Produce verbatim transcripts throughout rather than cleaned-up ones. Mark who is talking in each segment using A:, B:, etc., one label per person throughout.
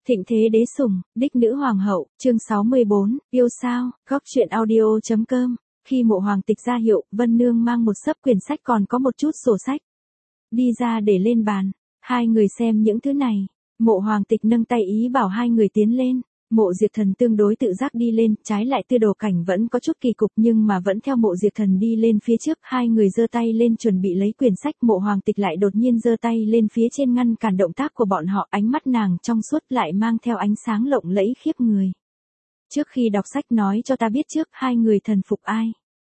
A: Thịnh thế đế sủng, đích nữ hoàng hậu, chương sáu mươi bốn, yêu sao, góc truyện audio.com. Khi Mộ Hoàng Tịch ra hiệu, Vân Nương mang một xấp quyển sách còn có một chút sổ sách. Đi ra để lên bàn, hai người xem những thứ này. Mộ Hoàng Tịch nâng tay ý bảo hai người tiến lên. Mộ Diệp Thần tương đối tự giác đi lên, trái lại Tư Đồ Cảnh vẫn có chút kỳ cục nhưng mà vẫn theo Mộ Diệp Thần đi lên phía trước, hai người giơ tay lên chuẩn bị lấy quyển sách, Mộ Hoàng Tịch lại đột nhiên giơ tay lên phía trên ngăn cản động tác của bọn họ, ánh mắt nàng trong suốt lại mang theo ánh sáng lộng lẫy khiếp người. Trước khi đọc sách nói cho ta biết trước hai người thần phục ai.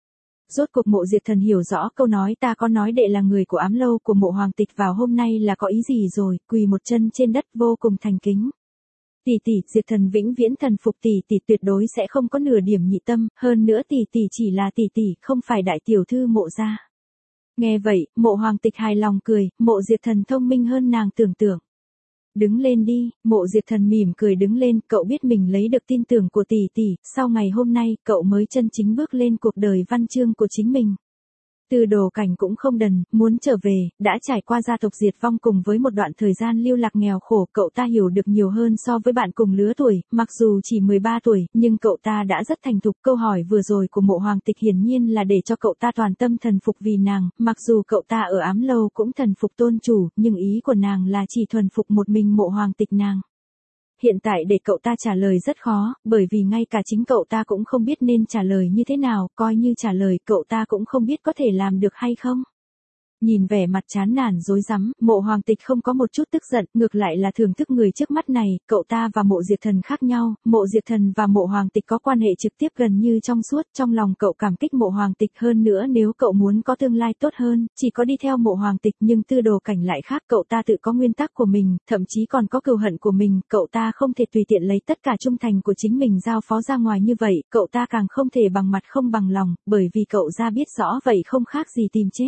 A: Rốt cuộc Mộ Diệp Thần hiểu rõ câu nói ta có nói đệ là người của ám lâu của Mộ Hoàng Tịch vào hôm nay là có ý gì rồi, quỳ một chân trên đất vô cùng thành kính. Tỷ tỷ, Diệp Thần vĩnh viễn thần phục tỷ tỷ, tuyệt đối sẽ không có nửa điểm nhị tâm, hơn nữa tỷ tỷ chỉ là tỷ tỷ, không phải đại tiểu thư Mộ gia. Nghe vậy, Mộ Hoàng Tịch hài lòng cười, Mộ Diệp Thần thông minh hơn nàng tưởng tượng. Đứng lên đi, Mộ Diệp Thần mỉm cười đứng lên, cậu biết mình lấy được tin tưởng của tỷ tỷ, sau ngày hôm nay, cậu mới chân chính bước lên cuộc đời văn chương của chính mình. Tư Đồ Cảnh cũng không đần, muốn trở về, đã trải qua gia tộc diệt vong cùng với một đoạn thời gian lưu lạc nghèo khổ, cậu ta hiểu được nhiều hơn so với bạn cùng lứa tuổi, mặc dù chỉ mười ba tuổi, nhưng cậu ta đã rất thành thục. Câu hỏi vừa rồi của Mộ Hoàng Tịch hiển nhiên là để cho cậu ta toàn tâm thần phục vì nàng, mặc dù cậu ta ở ám lâu cũng thần phục tôn chủ, nhưng ý của nàng là chỉ thuần phục một mình Mộ Hoàng Tịch nàng. Hiện tại để cậu ta trả lời rất khó, bởi vì ngay cả chính cậu ta cũng không biết nên trả lời như thế nào, coi như trả lời cậu ta cũng không biết có thể làm được hay không. Nhìn vẻ mặt chán nản rối rắm, Mộ Hoàng Tịch không có một chút tức giận, ngược lại là thưởng thức người trước mắt này, cậu ta và Mộ Diệp Thần khác nhau, Mộ Diệp Thần và Mộ Hoàng Tịch có quan hệ trực tiếp gần như trong suốt, trong lòng cậu cảm kích Mộ Hoàng Tịch, hơn nữa nếu cậu muốn có tương lai tốt hơn, chỉ có đi theo Mộ Hoàng Tịch, nhưng Tư Đồ Cảnh lại khác, cậu ta tự có nguyên tắc của mình, thậm chí còn có cừu hận của mình, cậu ta không thể tùy tiện lấy tất cả trung thành của chính mình giao phó ra ngoài như vậy, cậu ta càng không thể bằng mặt không bằng lòng, bởi vì cậu ra biết rõ vậy không khác gì tìm chết.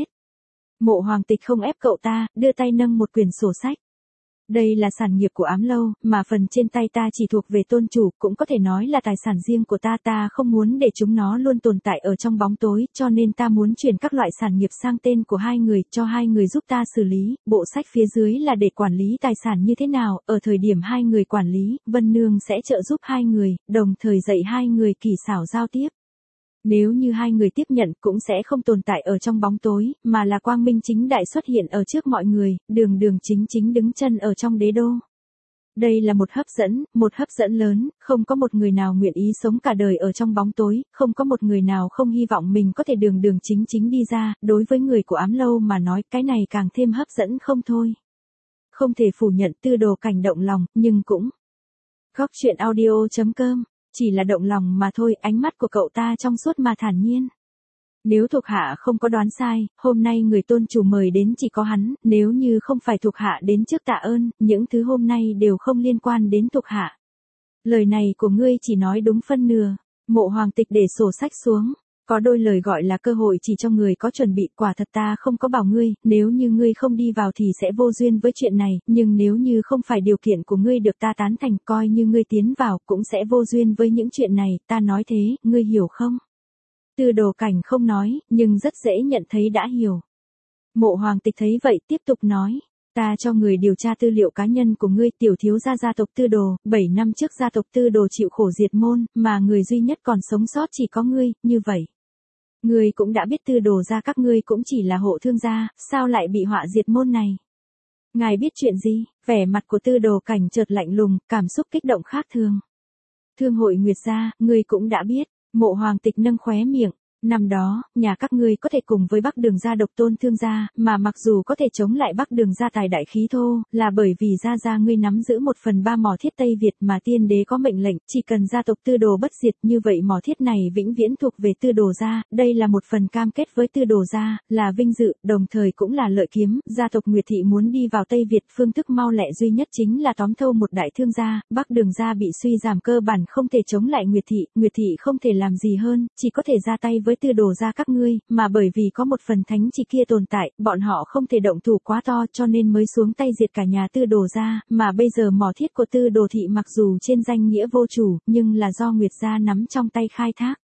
A: Mộ Hoàng Tịch không ép cậu ta, đưa tay nâng một quyển sổ sách. Đây là sản nghiệp của ám lâu, mà phần trên tay ta chỉ thuộc về tôn chủ, cũng có thể nói là tài sản riêng của ta, ta không muốn để chúng nó luôn tồn tại ở trong bóng tối, cho nên ta muốn chuyển các loại sản nghiệp sang tên của hai người, cho hai người giúp ta xử lý, bộ sách phía dưới là để quản lý tài sản như thế nào, ở thời điểm hai người quản lý, Vân Nương sẽ trợ giúp hai người, đồng thời dạy hai người kỳ xảo giao tiếp. Nếu như hai người tiếp nhận cũng sẽ không tồn tại ở trong bóng tối, mà là quang minh chính đại xuất hiện ở trước mọi người, đường đường chính chính đứng chân ở trong đế đô. Đây là một hấp dẫn, một hấp dẫn lớn, không có một người nào nguyện ý sống cả đời ở trong bóng tối, không có một người nào không hy vọng mình có thể đường đường chính chính đi ra, đối với người của ám lâu mà nói cái này càng thêm hấp dẫn không thôi. Không thể phủ nhận Tư Đồ Cảnh động lòng, nhưng cũng. Góc truyện audio.com. Chỉ là động lòng mà thôi, ánh mắt của cậu ta trong suốt mà thản nhiên. Nếu thuộc hạ không có đoán sai, hôm nay người tôn chủ mời đến chỉ có hắn, nếu như không phải thuộc hạ đến trước tạ ơn, những thứ hôm nay đều không liên quan đến thuộc hạ. Lời này của ngươi chỉ nói đúng phân nửa. Mộ Hoàng Tịch để sổ sách xuống. Có đôi lời gọi là cơ hội chỉ cho người có chuẩn bị, quả thật ta không có bảo ngươi, nếu như ngươi không đi vào thì sẽ vô duyên với chuyện này, nhưng nếu như không phải điều kiện của ngươi được ta tán thành, coi như ngươi tiến vào cũng sẽ vô duyên với những chuyện này, ta nói thế, ngươi hiểu không? Tư Đồ Cảnh không nói, nhưng rất dễ nhận thấy đã hiểu. Mộ Hoàng Tịch thấy vậy tiếp tục nói. Ta cho người điều tra tư liệu cá nhân của ngươi, tiểu thiếu gia gia tộc Tư Đồ, bảy năm trước gia tộc Tư Đồ chịu khổ diệt môn, mà người duy nhất còn sống sót chỉ có ngươi, như vậy. Ngươi cũng đã biết Tư Đồ gia các ngươi cũng chỉ là hộ thương gia, sao lại bị họa diệt môn này? Ngài biết chuyện gì? Vẻ mặt của Tư Đồ Cảnh chợt lạnh lùng, cảm xúc kích động khác thường. Thương hội Nguyệt gia, ngươi cũng đã biết, Mộ Hoàng Tịch nâng khóe miệng. Năm đó, nhà các ngươi có thể cùng với Bắc Đường gia độc tôn thương gia, mà mặc dù có thể chống lại Bắc Đường gia tài đại khí thô, là bởi vì gia gia ngươi nắm giữ một phần ba mỏ thiết Tây Việt mà tiên đế có mệnh lệnh, chỉ cần gia tộc Tư Đồ bất diệt, như vậy mỏ thiết này vĩnh viễn thuộc về Tư Đồ gia, đây là một phần cam kết với Tư Đồ gia, là vinh dự, đồng thời cũng là lợi kiếm, gia tộc Nguyệt thị muốn đi vào Tây Việt, phương thức mau lẹ duy nhất chính là tóm thâu một đại thương gia, Bắc Đường gia bị suy giảm cơ bản không thể chống lại Nguyệt thị, Nguyệt thị không thể làm gì hơn, chỉ có thể ra tay với Tư Đồ gia các ngươi, mà bởi vì có một phần thánh chỉ kia tồn tại, bọn họ không thể động thủ quá to cho nên mới xuống tay diệt cả nhà Tư Đồ gia, mà bây giờ mỏ thiết của Tư Đồ thị mặc dù trên danh nghĩa vô chủ, nhưng là do Nguyệt gia nắm trong tay khai thác.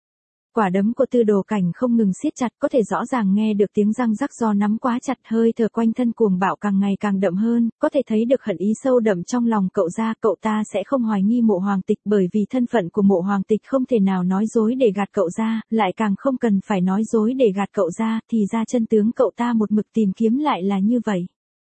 A: Quả đấm của Tư Đồ Cảnh không ngừng siết chặt, có thể rõ ràng nghe được tiếng răng rắc do nắm quá chặt, hơi thở quanh thân cuồng bạo càng ngày càng đậm hơn, có thể thấy được hận ý sâu đậm trong lòng cậu ra, cậu ta sẽ không hoài nghi Mộ Hoàng Tịch bởi vì thân phận của Mộ Hoàng Tịch không thể nào nói dối để gạt cậu ra, lại càng không cần phải nói dối để gạt cậu ra, thì ra chân tướng cậu ta một mực tìm kiếm lại là như vậy.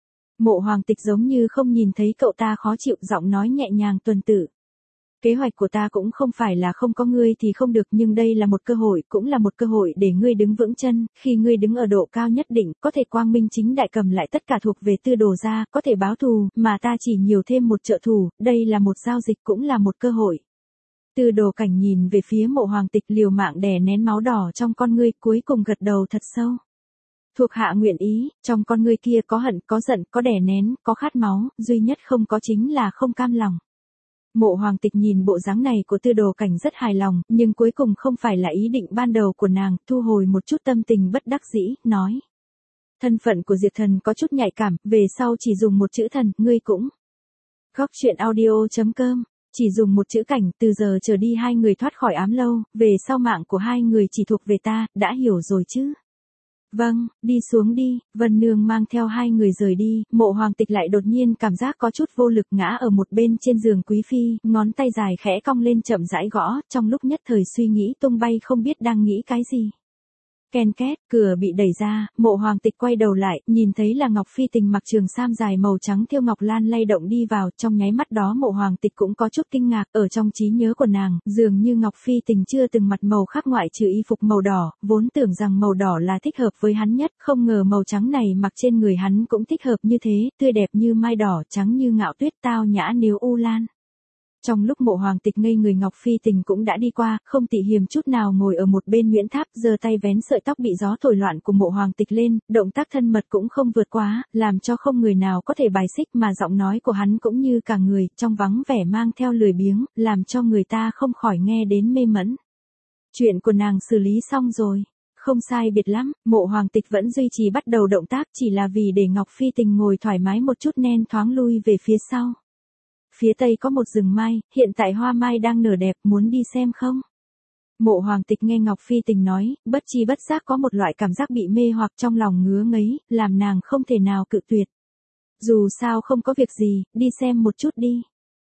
A: Mộ Hoàng Tịch giống như không nhìn thấy cậu ta khó chịu, giọng nói nhẹ nhàng tuần tự. Kế hoạch của ta cũng không phải là không có ngươi thì không được, nhưng đây là một cơ hội, cũng là một cơ hội để ngươi đứng vững chân, khi ngươi đứng ở độ cao nhất định, có thể quang minh chính đại cầm lại tất cả thuộc về Tư Đồ gia, có thể báo thù, mà ta chỉ nhiều thêm một trợ thủ, đây là một giao dịch cũng là một cơ hội. Tư Đồ Cảnh nhìn về phía Mộ Hoàng Tịch, liều mạng đè nén máu đỏ trong con ngươi, cuối cùng gật đầu thật sâu. Thuộc hạ nguyện ý, trong con ngươi kia có hận, có giận, có đè nén, có khát máu, duy nhất không có chính là không cam lòng. Mộ Hoàng Tịch nhìn bộ dáng này của Tư Đồ Cảnh rất hài lòng, nhưng cuối cùng không phải là ý định ban đầu của nàng, thu hồi một chút tâm tình bất đắc dĩ, nói. Thân phận của Diệt Thần có chút nhạy cảm, về sau chỉ dùng một chữ thần, ngươi cũng. Góc truyện audio chấm com, chỉ dùng một chữ Cảnh, từ giờ trở đi hai người thoát khỏi ám lâu, về sau mạng của hai người chỉ thuộc về ta, đã hiểu rồi chứ? Vâng, đi xuống đi, Vân Nương mang theo hai người rời đi, Mộ Hoàng Tịch lại đột nhiên cảm giác có chút vô lực ngã ở một bên trên giường quý phi, ngón tay dài khẽ cong lên chậm rãi gõ, trong lúc nhất thời suy nghĩ tung bay không biết đang nghĩ cái gì. Ken két, cửa bị đẩy ra, Mộ Hoàng Tịch quay đầu lại, nhìn thấy là Ngọc Phi Tình mặc trường sam dài màu trắng thêu ngọc lan lay động đi vào, trong nháy mắt đó Mộ Hoàng Tịch cũng có chút kinh ngạc, ở trong trí nhớ của nàng, dường như Ngọc Phi Tình chưa từng mặt màu khác ngoại trừ y phục màu đỏ, vốn tưởng rằng màu đỏ là thích hợp với hắn nhất, không ngờ màu trắng này mặc trên người hắn cũng thích hợp như thế, tươi đẹp như mai đỏ, trắng như ngạo tuyết, tao nhã nếu u lan. Trong lúc Mộ Hoàng Tịch ngây người, Ngọc Phi Tình cũng đã đi qua, không tị hiềm chút nào ngồi ở một bên Nguyễn Tháp, giơ tay vén sợi tóc bị gió thổi loạn của Mộ Hoàng Tịch lên, động tác thân mật cũng không vượt quá, làm cho không người nào có thể bài xích, mà giọng nói của hắn cũng như cả người, trong vắng vẻ mang theo lười biếng, làm cho người ta không khỏi nghe đến mê mẩn. Chuyện của nàng xử lý xong rồi. Không sai biệt lắm, Mộ Hoàng Tịch vẫn duy trì bắt đầu động tác, chỉ là vì để Ngọc Phi Tình ngồi thoải mái một chút nên thoáng lui về phía sau. Phía tây có một rừng mai, hiện tại hoa mai đang nở đẹp, muốn đi xem không? Mộ Hoàng Tịch nghe Ngọc Phi Tình nói, bất chi bất giác có một loại cảm giác bị mê hoặc trong lòng ngứa ngấy, làm nàng không thể nào cự tuyệt. Dù sao không có việc gì, đi xem một chút đi.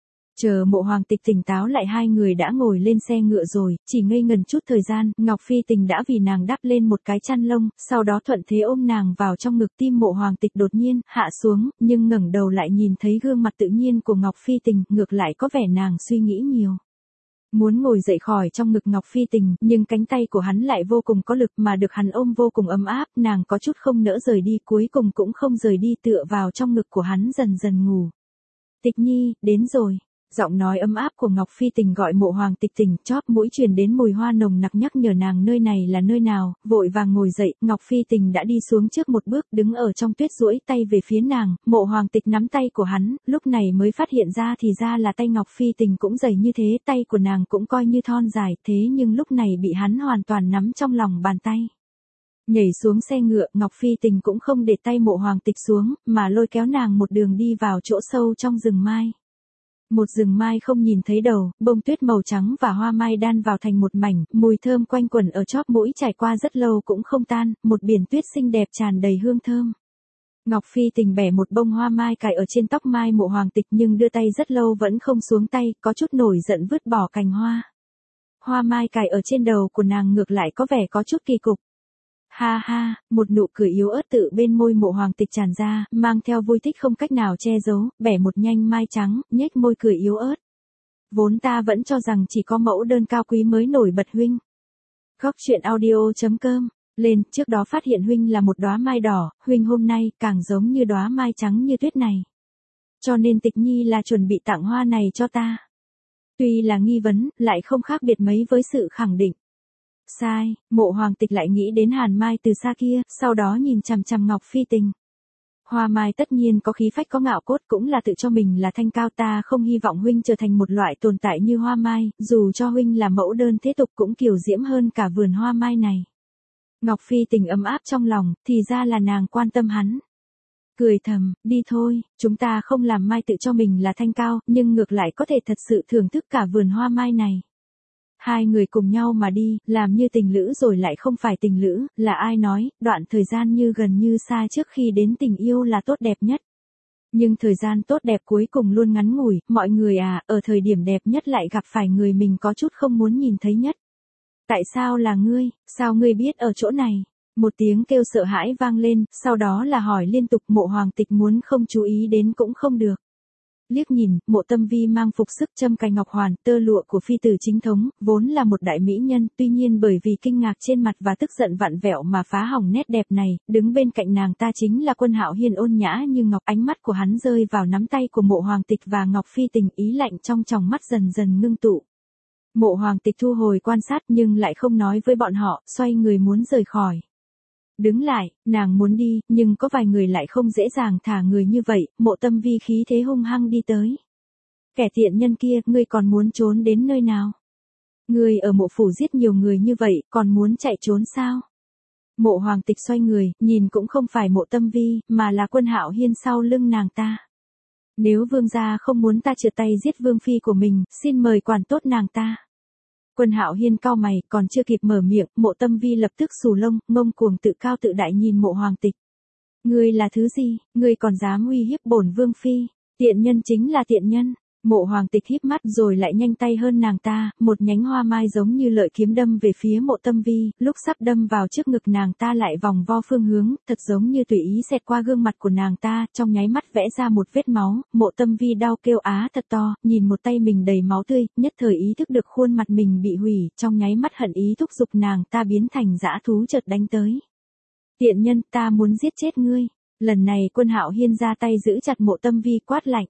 A: Chờ Mộ Hoàng Tịch tỉnh táo lại, hai người đã ngồi lên xe ngựa rồi, chỉ ngây ngần chút thời gian, Ngọc Phi Tình đã vì nàng đắp lên một cái chăn lông, sau đó thuận thế ôm nàng vào trong ngực. Tim Mộ Hoàng Tịch đột nhiên hạ xuống, nhưng ngẩng đầu lại nhìn thấy gương mặt tự nhiên của Ngọc Phi Tình, ngược lại có vẻ nàng suy nghĩ nhiều. Muốn ngồi dậy khỏi trong ngực Ngọc Phi Tình, nhưng cánh tay của hắn lại vô cùng có lực, mà được hắn ôm vô cùng ấm áp, nàng có chút không nỡ rời đi, cuối cùng cũng không rời đi, tựa vào trong ngực của hắn dần dần ngủ. Tịch Nhi, đến rồi. Giọng nói ấm áp của Ngọc Phi Tình gọi Mộ Hoàng Tịch tỉnh, chóp mũi truyền đến mùi hoa nồng nặc nhắc nhở nàng nơi này là nơi nào, vội vàng ngồi dậy, Ngọc Phi Tình đã đi xuống trước một bước, đứng ở trong tuyết duỗi tay về phía nàng, Mộ Hoàng Tịch nắm tay của hắn, lúc này mới phát hiện ra thì ra là tay Ngọc Phi Tình cũng dày như thế, tay của nàng cũng coi như thon dài, thế nhưng lúc này bị hắn hoàn toàn nắm trong lòng bàn tay. Nhảy xuống xe ngựa, Ngọc Phi Tình cũng không để tay Mộ Hoàng Tịch xuống, mà lôi kéo nàng một đường đi vào chỗ sâu trong rừng mai. Một rừng mai không nhìn thấy đầu, bông tuyết màu trắng và hoa mai đan vào thành một mảnh, mùi thơm quanh quẩn ở chóp mũi, trải qua rất lâu cũng không tan, một biển tuyết xinh đẹp tràn đầy hương thơm. Ngọc Phi Tình bẻ một bông hoa mai cài ở trên tóc mai Mộ Hoàng Tịch, nhưng đưa tay rất lâu vẫn không xuống tay, có chút nổi giận vứt bỏ cành hoa. Hoa mai cài ở trên đầu của nàng ngược lại có vẻ có chút kỳ cục. Ha ha, một nụ cười yếu ớt tự bên môi Mộ Hoàng Tịch tràn ra, mang theo vui thích không cách nào che giấu, bẻ một nhanh mai trắng, nhếch môi cười yếu ớt. Vốn ta vẫn cho rằng chỉ có mẫu đơn cao quý mới nổi bật huynh. Góc truyện audio chấm com, lên, trước đó phát hiện huynh là một đóa mai đỏ, huynh hôm nay càng giống như đóa mai trắng như tuyết này. Cho nên Tịch Nhi là chuẩn bị tặng hoa này cho ta. Tuy là nghi vấn, lại không khác biệt mấy với sự khẳng định. Sai, Mộ Hoàng Tịch lại nghĩ đến Hàn Mai từ xa kia, sau đó nhìn chằm chằm Ngọc Phi Tình. Hoa mai tất nhiên có khí phách có ngạo cốt, cũng là tự cho mình là thanh cao, ta không hy vọng huynh trở thành một loại tồn tại như hoa mai, dù cho huynh là mẫu đơn thế tục cũng kiều diễm hơn cả vườn hoa mai này. Ngọc Phi Tình ấm áp trong lòng, thì ra là nàng quan tâm hắn. Cười thầm, đi thôi, chúng ta không làm mai tự cho mình là thanh cao, nhưng ngược lại có thể thật sự thưởng thức cả vườn hoa mai này. Hai người cùng nhau mà đi, làm như tình lữ rồi lại không phải tình lữ, là ai nói, đoạn thời gian như gần như xa trước khi đến tình yêu là tốt đẹp nhất. Nhưng thời gian tốt đẹp cuối cùng luôn ngắn ngủi, mọi người à, ở thời điểm đẹp nhất lại gặp phải người mình có chút không muốn nhìn thấy nhất. Tại sao là ngươi, sao ngươi biết ở chỗ này? Một tiếng kêu sợ hãi vang lên, sau đó là hỏi liên tục. Mộ Hoàng Tịch muốn không chú ý đến cũng không được. Liếc nhìn, Mộ Tâm Vi mang phục sức châm cài ngọc hoàn, tơ lụa của phi tử chính thống, vốn là một đại mỹ nhân, tuy nhiên bởi vì kinh ngạc trên mặt và tức giận vặn vẹo mà phá hỏng nét đẹp này, đứng bên cạnh nàng ta chính là Quân Hạo Hiên ôn nhã như ngọc, ánh mắt của hắn rơi vào nắm tay của Mộ Hoàng Tịch và Ngọc Phi Tình, ý lạnh trong tròng mắt dần dần ngưng tụ. Mộ Hoàng Tịch thu hồi quan sát nhưng lại không nói với bọn họ, xoay người muốn rời khỏi. Đứng lại, nàng muốn đi, nhưng có vài người lại không dễ dàng thả người như vậy. Mộ Tâm Vi khí thế hung hăng đi tới. Kẻ tiện nhân kia, ngươi còn muốn trốn đến nơi nào? Ngươi ở mộ phủ giết nhiều người như vậy, còn muốn chạy trốn sao? Mộ Hoàng Tịch xoay người, nhìn cũng không phải Mộ Tâm Vi, mà là Quân Hạo Hiên sau lưng nàng ta. Nếu vương gia không muốn ta trượt tay giết vương phi của mình, xin mời quản tốt nàng ta. Quân Hạo Hiên cau mày, còn chưa kịp mở miệng, Mộ Tâm Vi lập tức xù lông, ngông cuồng tự cao tự đại nhìn Mộ Hoàng Tịch. Ngươi là thứ gì, ngươi còn dám uy hiếp bổn vương phi? Tiện nhân chính là tiện nhân. Mộ Hoàng Tịch híp mắt rồi lại nhanh tay hơn nàng ta, một nhánh hoa mai giống như lợi kiếm đâm về phía Mộ Tâm Vi, lúc sắp đâm vào trước ngực nàng ta lại vòng vo phương hướng, thật giống như tùy ý xẹt qua gương mặt của nàng ta, trong nháy mắt vẽ ra một vết máu. Mộ Tâm Vi đau kêu á thật to, nhìn một tay mình đầy máu tươi, nhất thời ý thức được khuôn mặt mình bị hủy, trong nháy mắt hận ý thúc giục nàng ta biến thành dã thú chợt đánh tới. Tiện nhân, ta muốn giết chết ngươi. Lần này Quân Hạo Hiên ra tay giữ chặt Mộ Tâm Vi, quát lạnh.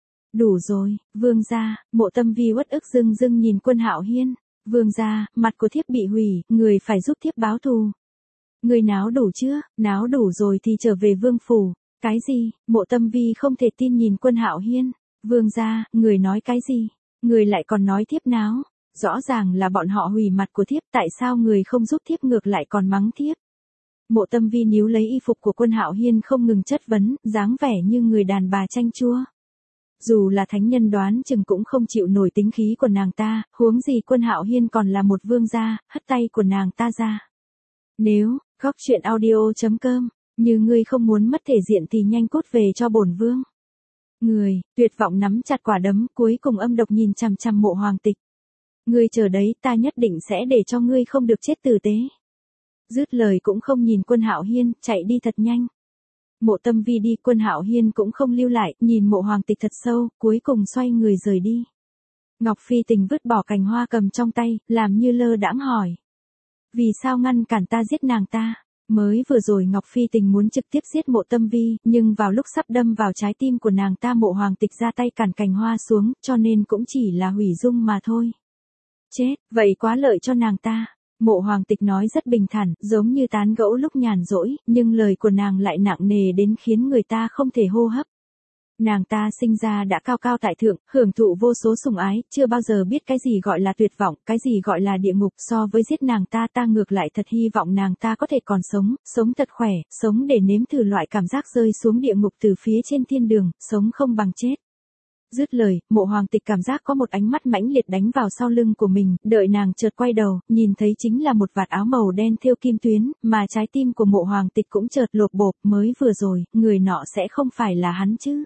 A: Đủ rồi, vương gia. Mộ Tâm Vi uất ức dưng dưng nhìn Quân Hạo Hiên. Vương gia, mặt của thiếp bị hủy, người phải giúp thiếp báo thù. Người náo đủ chưa? Náo đủ rồi thì trở về vương phủ. Cái gì? Mộ Tâm Vi không thể tin nhìn Quân Hạo Hiên. Vương gia, người nói cái gì? Người lại còn nói thiếp náo. Rõ ràng là bọn họ hủy mặt của thiếp, tại sao người không giúp thiếp ngược lại còn mắng thiếp? Mộ Tâm Vi níu lấy y phục của Quân Hạo Hiên không ngừng chất vấn, dáng vẻ như người đàn bà chanh chua. Dù là thánh nhân đoán chừng cũng không chịu nổi tính khí của nàng ta, huống gì Quân Hạo Hiên còn là một vương gia, hất tay của nàng ta ra. Nếu, góc truyện audio chấm com, như ngươi không muốn mất thể diện thì nhanh cút về cho bổn vương. Người, tuyệt vọng nắm chặt quả đấm, cuối cùng âm độc nhìn chằm chằm Mộ Hoàng Tịch. Ngươi chờ đấy, ta nhất định sẽ để cho ngươi không được chết tử tế. Dứt lời cũng không nhìn Quân Hạo Hiên, chạy đi thật nhanh. Mộ Tâm Vi đi, Quân Hạo Hiên cũng không lưu lại, nhìn Mộ Hoàng Tịch thật sâu, cuối cùng xoay người rời đi. Ngọc Phi Tình vứt bỏ cành hoa cầm trong tay, làm như lơ đãng hỏi. Vì sao ngăn cản ta giết nàng ta? Mới vừa rồi Ngọc Phi Tình muốn trực tiếp giết Mộ Tâm Vi, nhưng vào lúc sắp đâm vào trái tim của nàng ta Mộ Hoàng Tịch ra tay cản cành hoa xuống, cho nên cũng chỉ là hủy dung mà thôi. Chết, vậy quá lợi cho nàng ta. Mộ Hoàng Tịch nói rất bình thản, giống như tán gẫu lúc nhàn rỗi, nhưng lời của nàng lại nặng nề đến khiến người ta không thể hô hấp. Nàng ta sinh ra đã cao cao tại thượng, hưởng thụ vô số sủng ái, chưa bao giờ biết cái gì gọi là tuyệt vọng, cái gì gọi là địa ngục. So với giết nàng ta, ta ngược lại thật hy vọng nàng ta có thể còn sống, sống thật khỏe, sống để nếm thử loại cảm giác rơi xuống địa ngục từ phía trên thiên đường, sống không bằng chết. Dứt lời, Mộ Hoàng Tịch cảm giác có một ánh mắt mãnh liệt đánh vào sau lưng của mình, đợi nàng chợt quay đầu, nhìn thấy chính là một vạt áo màu đen thêu kim tuyến, mà trái tim của Mộ Hoàng Tịch cũng chợt lột bột, mới vừa rồi, người nọ sẽ không phải là hắn chứ?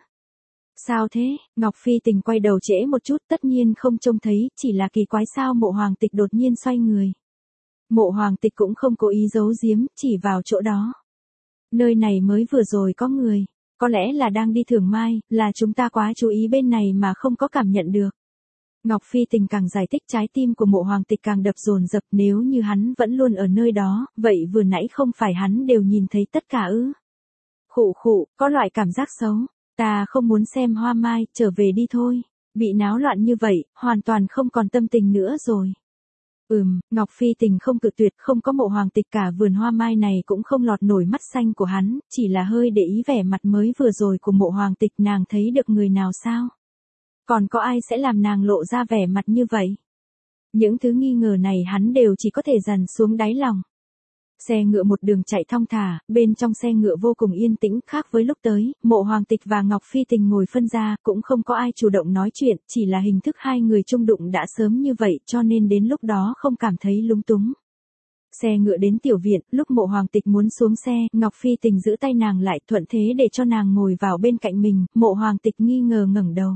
A: Sao thế? Ngọc Phi Tình quay đầu trễ một chút, tất nhiên không trông thấy, chỉ là kỳ quái sao Mộ Hoàng Tịch đột nhiên xoay người. Mộ Hoàng Tịch cũng không cố ý giấu giếm, chỉ vào chỗ đó. Nơi này mới vừa rồi có người. Có lẽ là đang đi thưởng mai, là chúng ta quá chú ý bên này mà không có cảm nhận được. Ngọc Phi Tình càng giải thích, trái tim của Mộ Hoàng Tịch càng đập dồn dập, nếu như hắn vẫn luôn ở nơi đó, vậy vừa nãy không phải hắn đều nhìn thấy tất cả ư? Khụ khụ, có loại cảm giác xấu, ta không muốn xem hoa mai, trở về đi thôi. Bị náo loạn như vậy, hoàn toàn không còn tâm tình nữa rồi. Ừm, Ngọc Phi Tình không cự tuyệt, không có Mộ Hoàng Tịch cả vườn hoa mai này cũng không lọt nổi mắt xanh của hắn, chỉ là hơi để ý vẻ mặt mới vừa rồi của Mộ Hoàng Tịch. Nàng thấy được người nào sao? Còn có ai sẽ làm nàng lộ ra vẻ mặt như vậy? Những thứ nghi ngờ này hắn đều chỉ có thể dằn xuống đáy lòng. Xe ngựa một đường chạy thong thả, bên trong xe ngựa vô cùng yên tĩnh, khác với lúc tới, Mộ Hoàng Tịch và Ngọc Phi Tình ngồi phân ra, cũng không có ai chủ động nói chuyện, chỉ là hình thức hai người chung đụng đã sớm như vậy cho nên đến lúc đó không cảm thấy lúng túng. Xe ngựa đến tiểu viện, lúc Mộ Hoàng Tịch muốn xuống xe, Ngọc Phi Tình giữ tay nàng lại, thuận thế để cho nàng ngồi vào bên cạnh mình, Mộ Hoàng Tịch nghi ngờ ngẩng đầu.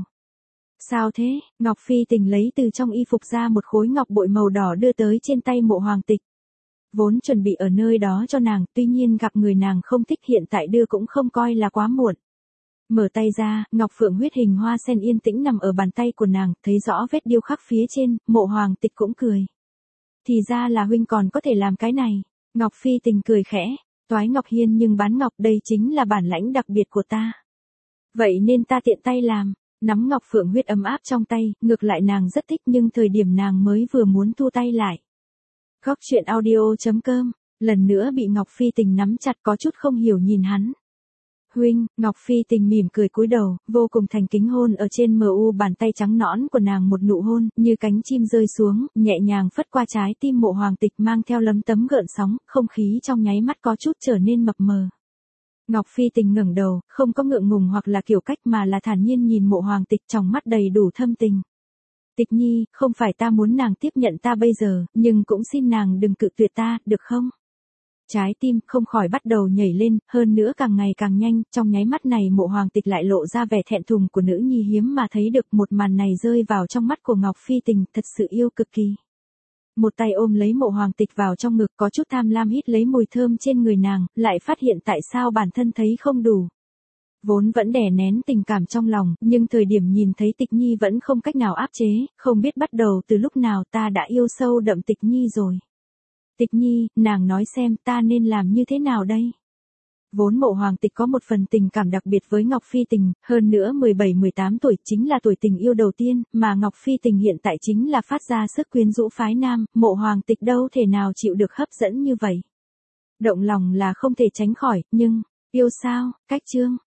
A: Sao thế? Ngọc Phi Tình lấy từ trong y phục ra một khối ngọc bội màu đỏ đưa tới trên tay Mộ Hoàng Tịch. Vốn chuẩn bị ở nơi đó cho nàng, tuy nhiên gặp người nàng không thích hiện tại đưa cũng không coi là quá muộn. Mở tay ra, ngọc phượng huyết hình hoa sen yên tĩnh nằm ở bàn tay của nàng, thấy rõ vết điêu khắc phía trên, Mộ Hoàng Tịch cũng cười. Thì ra là huynh còn có thể làm cái này. Ngọc Phi Tình cười khẽ, toái ngọc hiên nhưng bán ngọc, đây chính là bản lãnh đặc biệt của ta. Vậy nên ta tiện tay làm, nắm ngọc phượng huyết ấm áp trong tay, ngược lại nàng rất thích nhưng thời điểm nàng mới vừa muốn thu tay lại. Góc truyện audio chấm com, lần nữa bị Ngọc Phi Tình nắm chặt có chút không hiểu nhìn hắn. Huynh, Ngọc Phi Tình mỉm cười cúi đầu, vô cùng thành kính hôn ở trên mờ u bàn tay trắng nõn của nàng một nụ hôn, như cánh chim rơi xuống, nhẹ nhàng phất qua trái tim Mộ Hoàng Tịch mang theo lấm tấm gợn sóng, không khí trong nháy mắt có chút trở nên mập mờ. Ngọc Phi Tình ngẩng đầu, không có ngượng ngùng hoặc là kiểu cách mà là thản nhiên nhìn Mộ Hoàng Tịch trong mắt đầy đủ thâm tình. Tịch Nhi, không phải ta muốn nàng tiếp nhận ta bây giờ, nhưng cũng xin nàng đừng cự tuyệt ta, được không? Trái tim không khỏi bắt đầu nhảy lên, hơn nữa càng ngày càng nhanh, trong nháy mắt này Mộ Hoàng Tịch lại lộ ra vẻ thẹn thùng của nữ nhi hiếm mà thấy được, một màn này rơi vào trong mắt của Ngọc Phi Tình, thật sự yêu cực kỳ. Một tay ôm lấy Mộ Hoàng Tịch vào trong ngực, có chút tham lam hít lấy mùi thơm trên người nàng, lại phát hiện tại sao bản thân thấy không đủ. Vốn vẫn đè nén tình cảm trong lòng, nhưng thời điểm nhìn thấy Tịch Nhi vẫn không cách nào áp chế, không biết bắt đầu từ lúc nào ta đã yêu sâu đậm Tịch Nhi rồi. Tịch Nhi, nàng nói xem ta nên làm như thế nào đây? Vốn Mộ Hoàng Tịch có một phần tình cảm đặc biệt với Ngọc Phi Tình, hơn nữa mười bảy mười tám tuổi chính là tuổi tình yêu đầu tiên, mà Ngọc Phi Tình hiện tại chính là phát ra sức quyến rũ phái nam, Mộ Hoàng Tịch đâu thể nào chịu được hấp dẫn như vậy. Động lòng là không thể tránh khỏi, nhưng, yêu sao, cách chương.